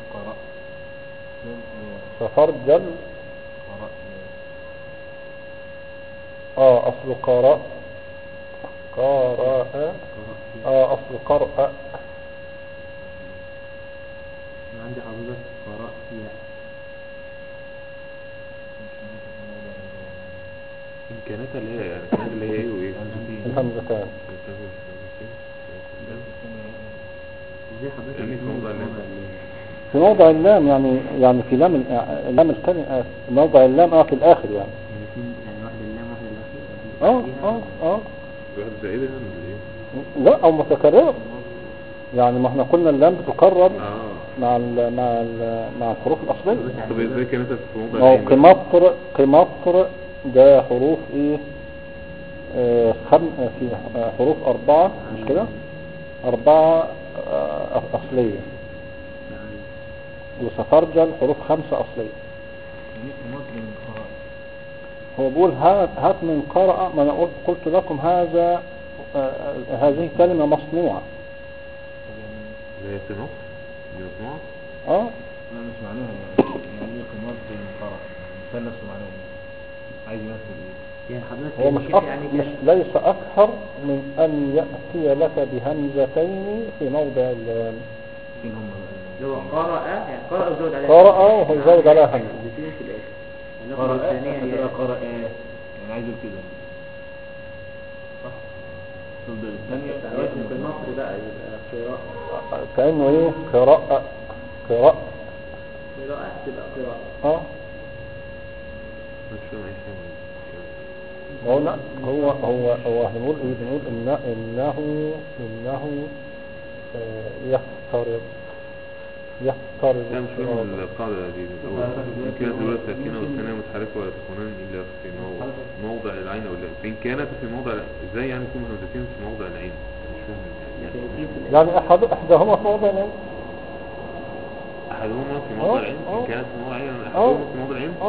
تفرجل أصل قراء أصل قرأ. عندي حضرتك قراء ياء إمكانات اللي هي يعني كانت اللي هي إيه وإيه الهمزتان ازاي حضرتك يعني في موضع اللام، يعني في لام اللام الثاني موضع اللام في الآخر، يعني واحدة اللام واحدة الأخير واحد زائدة يعني ولا إيه؟ لا، أو متكررة. يعني ما احنا قلنا اللام بتكرر مع الحروف الأصلية. طب ازاي كانت في موضع قمطر ده حروف في حروف 4 مش كده؟ 4 أصلية، وسفرجل حروف 5 أصلية. هو بيقول هات من قرأ، ما أنا قلت لكم هذه كلمة مصنوعة. اللي هي قمط دي مصنوعة؟ لا مش معناها يعني ايه قمار زي مقرأ، مثلث ومعناه عايز يمثل ايه؟ يعني حضرتك هو مش ليس أكثر من أن يأتي لك بهمزتين في موضع فين هم اللي هو قرأ، يعني قرأ وزود عليها قرأ وزود عليها همزة الاثنين في الآخر. قرأ الثانية هي قرأ يعني عايز كده صح؟ تفضل الثانية في المصري بقى يبقى قراءة، كأنه قراءة تبقى قراءة. مش فاهم ايه هنا هو هنقول ايه؟ بنقول انه يفترض لا مش فاهم القاعدة دي. إن كانت الأولى ساكنة والثانية متحركة ولا تكونان إلا في موضع العين أو لا. فإن كانت في موضع، إزاي يعني يكون همزتين في موضع العين؟ مش فاهم يعني احدهما في موضع العين. أحدهما في موضع العين. إن كانت في موضع العين أحدهما في موضع العين.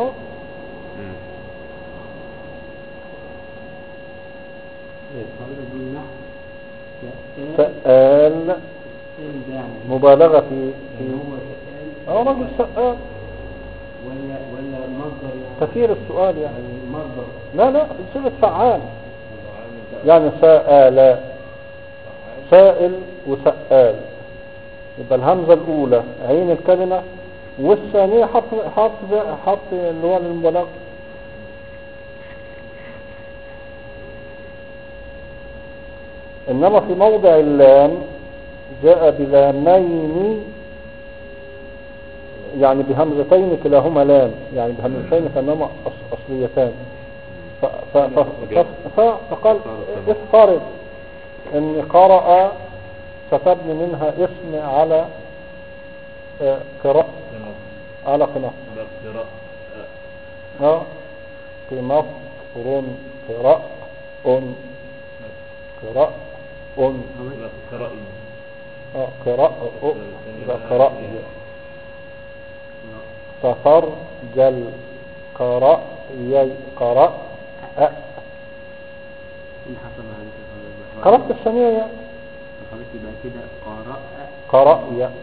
سأل مبالغة في رجل سأل ولا مصدر يعني كثير السؤال يعني مصدر. لا صيغة فعال يعني سائل وسأل، يبقى الهمزة الأولى عين الكلمة والثانية حرف اللي هو المبالغة. إنما في موضع اللام جاء بلامين يعني بهمزتين كلاهما لام، يعني بهمزتين كانهما أصليتان. فقال افترض ان قرأ ستبني منها اسم على قراءة على قناة قناة قراء تفرجل قراء اللي حصل مع هذه قرأت الثانية يعني حضرتك يبقى كده قراء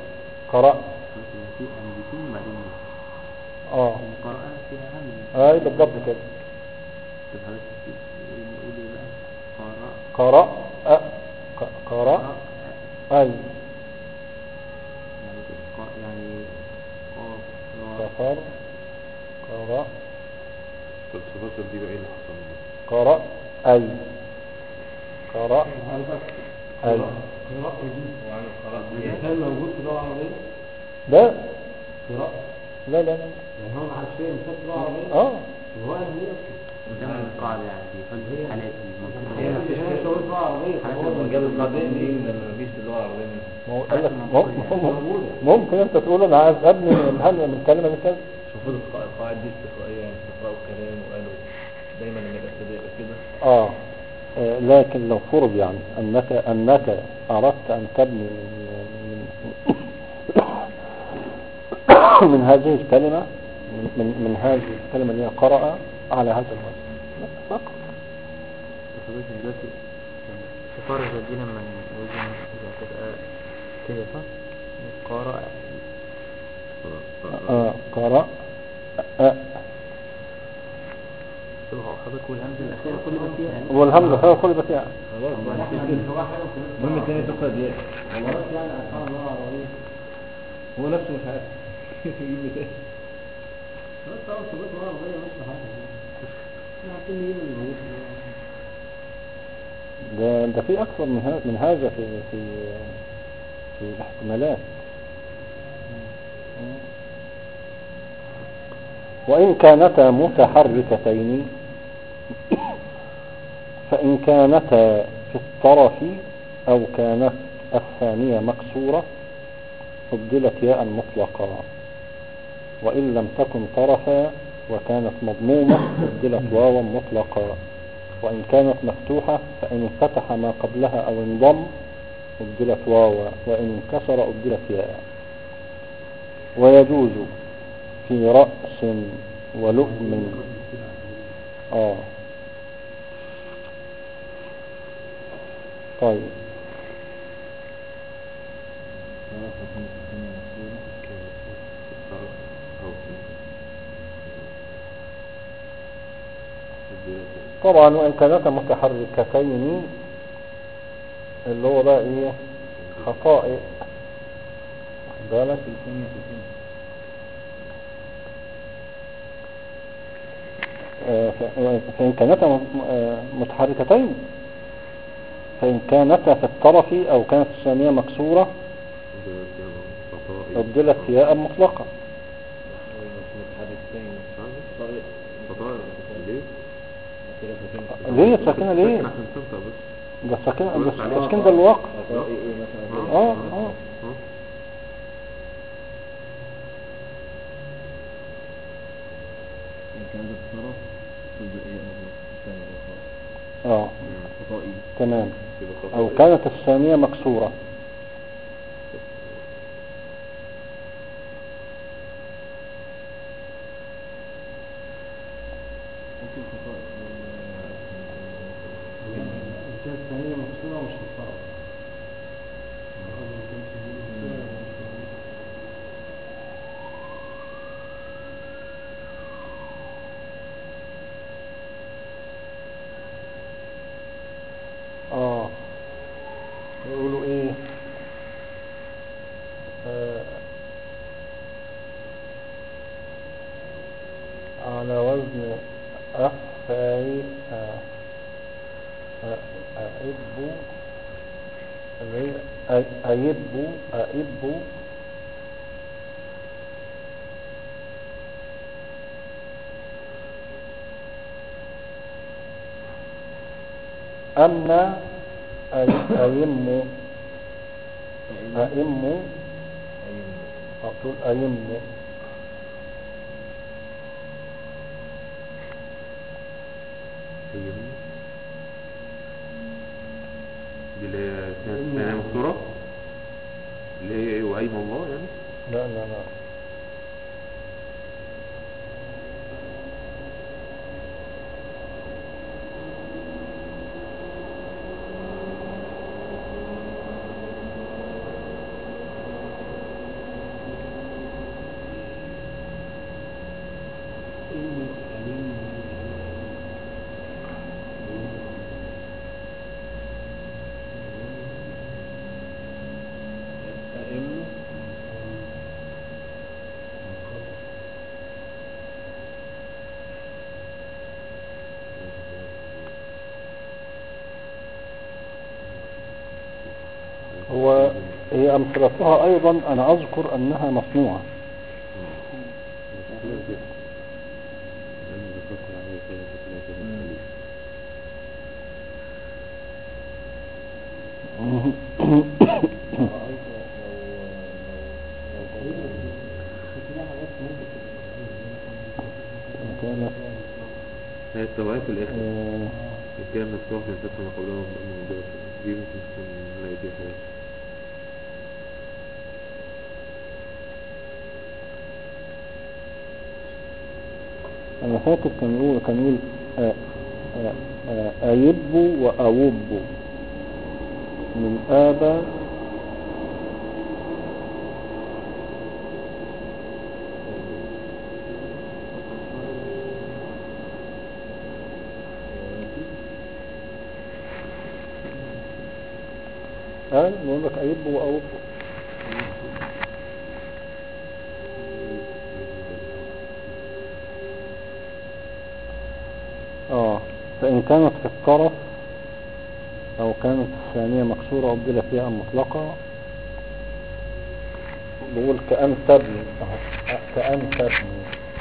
في همزتين وبعدين قراءة فيها همزة بالضبط كده. طب حضرتك نقول ايه بقى؟ قراء يعني سفر قراء طب سفر دي بقى ايه اللي حصل منه؟ قراء كان موجود في اللغة العربية؟ لا قراءة لا يعني هو عارفين مثال في اللغة العربية؟ هو أهلية ده من القاعدة يعني في حل حالات المنطقة هي مفيش حاجة شغل في اللغة العربية هو جاب القاعدة دي من مفيش في اللغة العربية ممكن انت تقول انا عايز ابني من كلمة من كذا. شوفوا القواعد دي استقرائية يعني استقراء الكلام وقالوا دايما لما يبقى كده لكن لو فرض يعني انك اردت ان تبني من هذه الكلمة من هذه الكلمة اللي هي قرأ على هذا الوزن فقط. فضلت دلوقتي تفرج دي لما الوزن إذا تبقى كده صح؟ قرأ حضرتك والهمزة الأخيرة كل ما فيها والهمزة الأخيرة كل ما فيها خلاص المهم الثاني تقصد ايه؟ خلاص يعني أسمع اللغة العربية هو نفسه مش عارف يجيب مثال بس طبعا صبت اللغة العربية مش حاجة احنا عارفين ايه اللي موجود في اللغة ده في أكثر من هذا في الاحتمالات. وإن كانتا متحركتين فإن كانتا في الطرف أو كانت الثانية مكسورة أبدلت ياء مطلقا، وإن لم تكن طرفا وكانت مضمومة أبدلت واوا مطلقا، وإن كانت مفتوحة فإن انفتح ما قبلها أو انضم أبدلت واوا، وإن انكسر أبدلت ياء. ويجوز في رأس ولؤم طيب طبعا. وإن كانتا متحركتين اللي هو بقى ايه خطائق بالك فإن كانتا متحركتين فإن كانتا في الطرف أو كانت الثانية مكسورة أبدلت ياء ليه ساكنة ليه؟ عشان تنطق بس. ده ساكنة، بس ده عليها التسكين ده الوقف. ايه مثلا؟ اه إن كان ده الطرف تبدأ إيه أفضل الثانية الأخرى اه خطائي. تمام. يبقى خطأ. او كانت الثانية مكسورة. ممكن خطائي إن كانت ثانية مكسورة مش الطرف. إن كانت ثانية مكسورة اه يقولوا ايه؟ على وزن أفعي أئب اللي هي أئب أما أئم أقول أئم دي اللي هي كانت ثانية مكسورة اللي هي ايه وأيم الله يعني. لا لا لا هو هي أمثلتها أيضا أنا أذكر أنها مصنوعة. هي الطبيعية في الآخر كان مفتوح في الفترة ما قبلها دي ممكن تكون نلاقي فيها حاجات. أنا فاكر كان يقول أيب وأوب من آبا نقول لك أيب وأوب. فإن كانت في الطرف أو كانت الثانية مكسورة أبدل فيها مطلقة بقول كأن تبني كأن تبني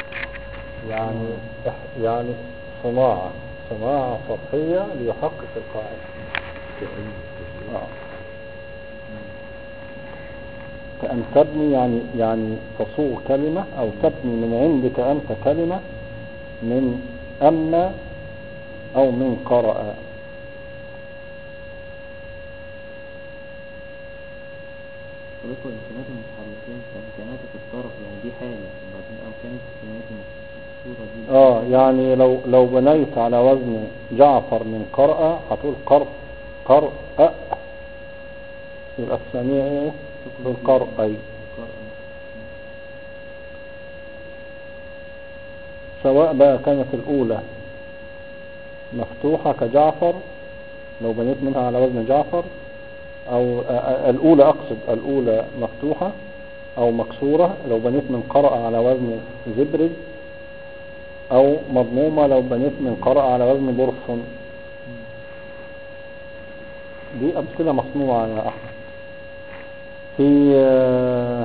يعني صناعة سطحية ليحقق القاعدة. كأن تبني يعني تصوغ كلمة أو تبني من عندك أنت كلمة من أما أو من قرأ. طريقة الإمكانات المتحركين كإمكانات في الطرف يعني دي حالة وبعدين أو كانت الإمكانات المكسورة دي يعني لو بنيت على وزن جعفر من قرأ هتقول قرأ يبقى الثانية ايه بالقرأي سواء بقى كانت الأولى مفتوحة كجعفر لو بنيت منها على وزن جعفر أو الأولى أقصد الأولى مفتوحة أو مكسورة لو بنيت من قرأ على وزن زبرج أو مضمومة لو بنيت من قرأ على وزن برص. دي أمثلة مصنوعة يا أحمد.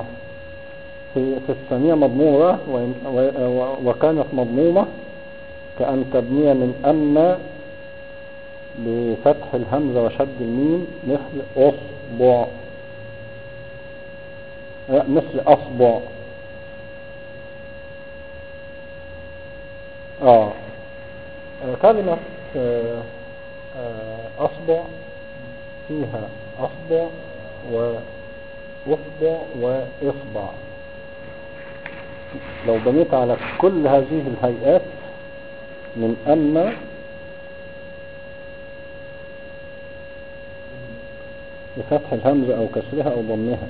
في الثانية مضمومة وكانت مضمومة كأن تبني من أما بفتح الهمزة وشد الميم مثل أصبع، مثل أصبع. كلمة أصبع فيها أصبع وأصبع وإصبع. لو بنيت على كل هذه الهيئات من أما بفتح الهمزة أو كسرها أو ضمها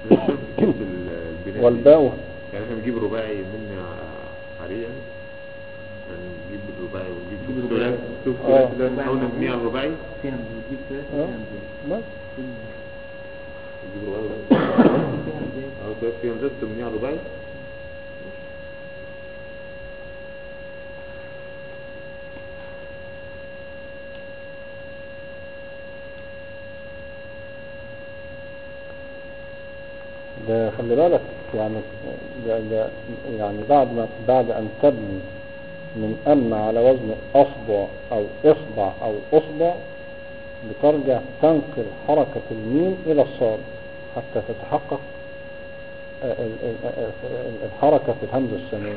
والباء، يعني احنا بنجيب رباعي من حاليا، يعني نجيب الرباعي ونجيب الثلاثي ده نحاول نبنيه على الرباعي في همزة، بتجيب ثلاثي في همزة، بس نجيب رباعي في همزة. ثلاثي في همزات تبنيه على الرباعي. ده خلي بالك يعني ده يعني بعد أن تبني من أما على وزن أصبع أو إصبع أو أصبع بترجع تنقل حركة الميم إلى الصاد حتى تتحقق الحركة في الهمزة الثانية.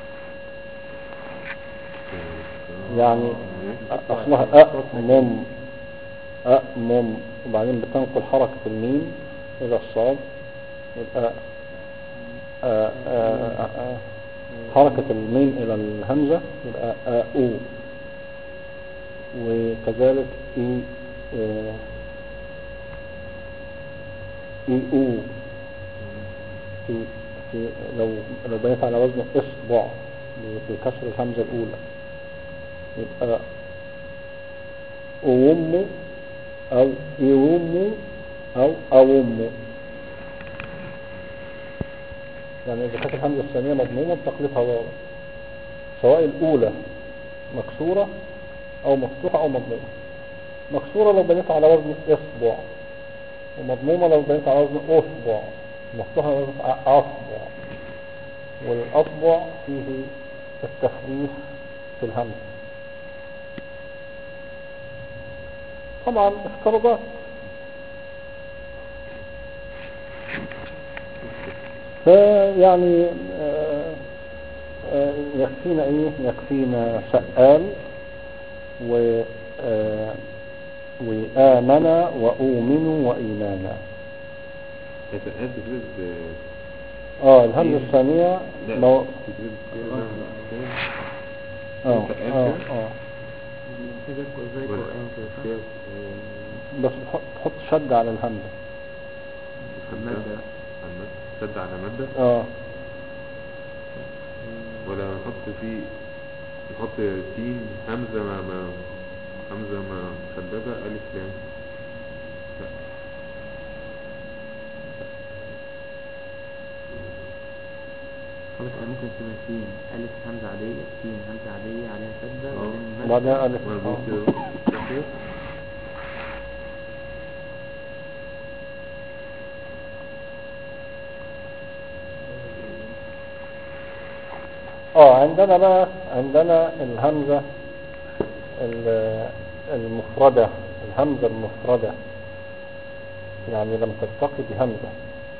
يعني أصلها أأمم وبعدين بتنقل حركة الميم إلى الصاد، يبقى حركة الميم إلى الهمزة يبقى أو، وكذلك إي أو في لو بنيت على وزن إصبع بكسر الهمزة الأولى يبقى أوم أو إيوم أو أوم. يعني إذا كانت الهمزة الثانية مضمومة بتقليبها واو، سواء الأولى مكسورة أو مفتوحة أو مضمومة. مكسورة لو بنيت على وزن إصبع، ومضمومة لو بنيت على وزن أصبع، مفتوحة على وزن أصبع. والأصبع فيه التخفيف في الهمزة. طبعا افتراضات. فيعني يكفينا ايه؟ يكفينا سأل وآمنا وأؤمن وإيمانا. الهمزة الثانية لو بس تحط شد على الهمزة، شد على مادة ولا نحط سين همزة همزة مشددة ألف لام؟ لا خلاص ممكن تبقى سين ألف همزة عادية، سين همزة عادية عليها شدة وبعدين ألف. عندنا الهمزة المفردة، الهمزة المفردة يعني لم تلتقي بهمزة.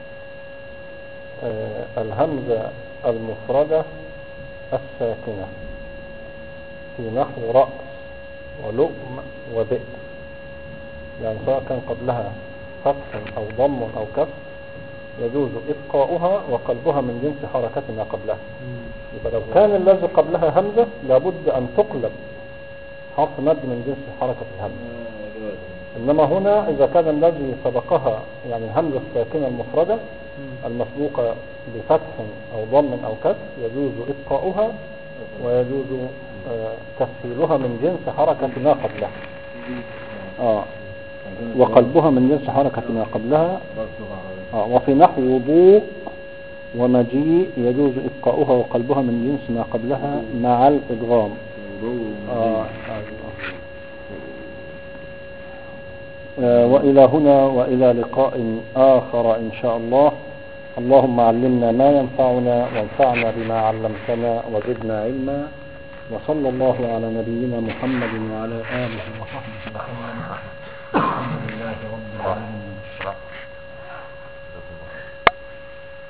الهمزة المفردة الساكنة في نحو رأس ولؤم وبئر، يعني سواء كان قبلها فتح أو ضم أو كسر يجوز إبقاؤها وقلبها من جنس حركة ما قبلها. يبقى لو كان الذي قبلها همزة لابد أن تقلب حرف مد من جنس حركة الهمزة. إنما هنا إذا كان الذي سبقها يعني الهمزة الساكنة المفردة المسبوقة بفتح أو ضم أو كسر يجوز إبقاؤها ويجوز تسهيلها من جنس حركة ما قبلها. وقلبها من جنس حركة ما قبلها. وفي نحو وضوء ومجيء يجوز إبقاؤها وقلبها من جنس ما قبلها مع الإدغام. وإلى هنا وإلى لقاء آخر إن شاء الله. اللهم علمنا ما ينفعنا وانفعنا بما علمتنا وزدنا علما. وصلى الله على نبينا محمد وعلى آله وصحبه وسلم. الحمد لله رب العالمين.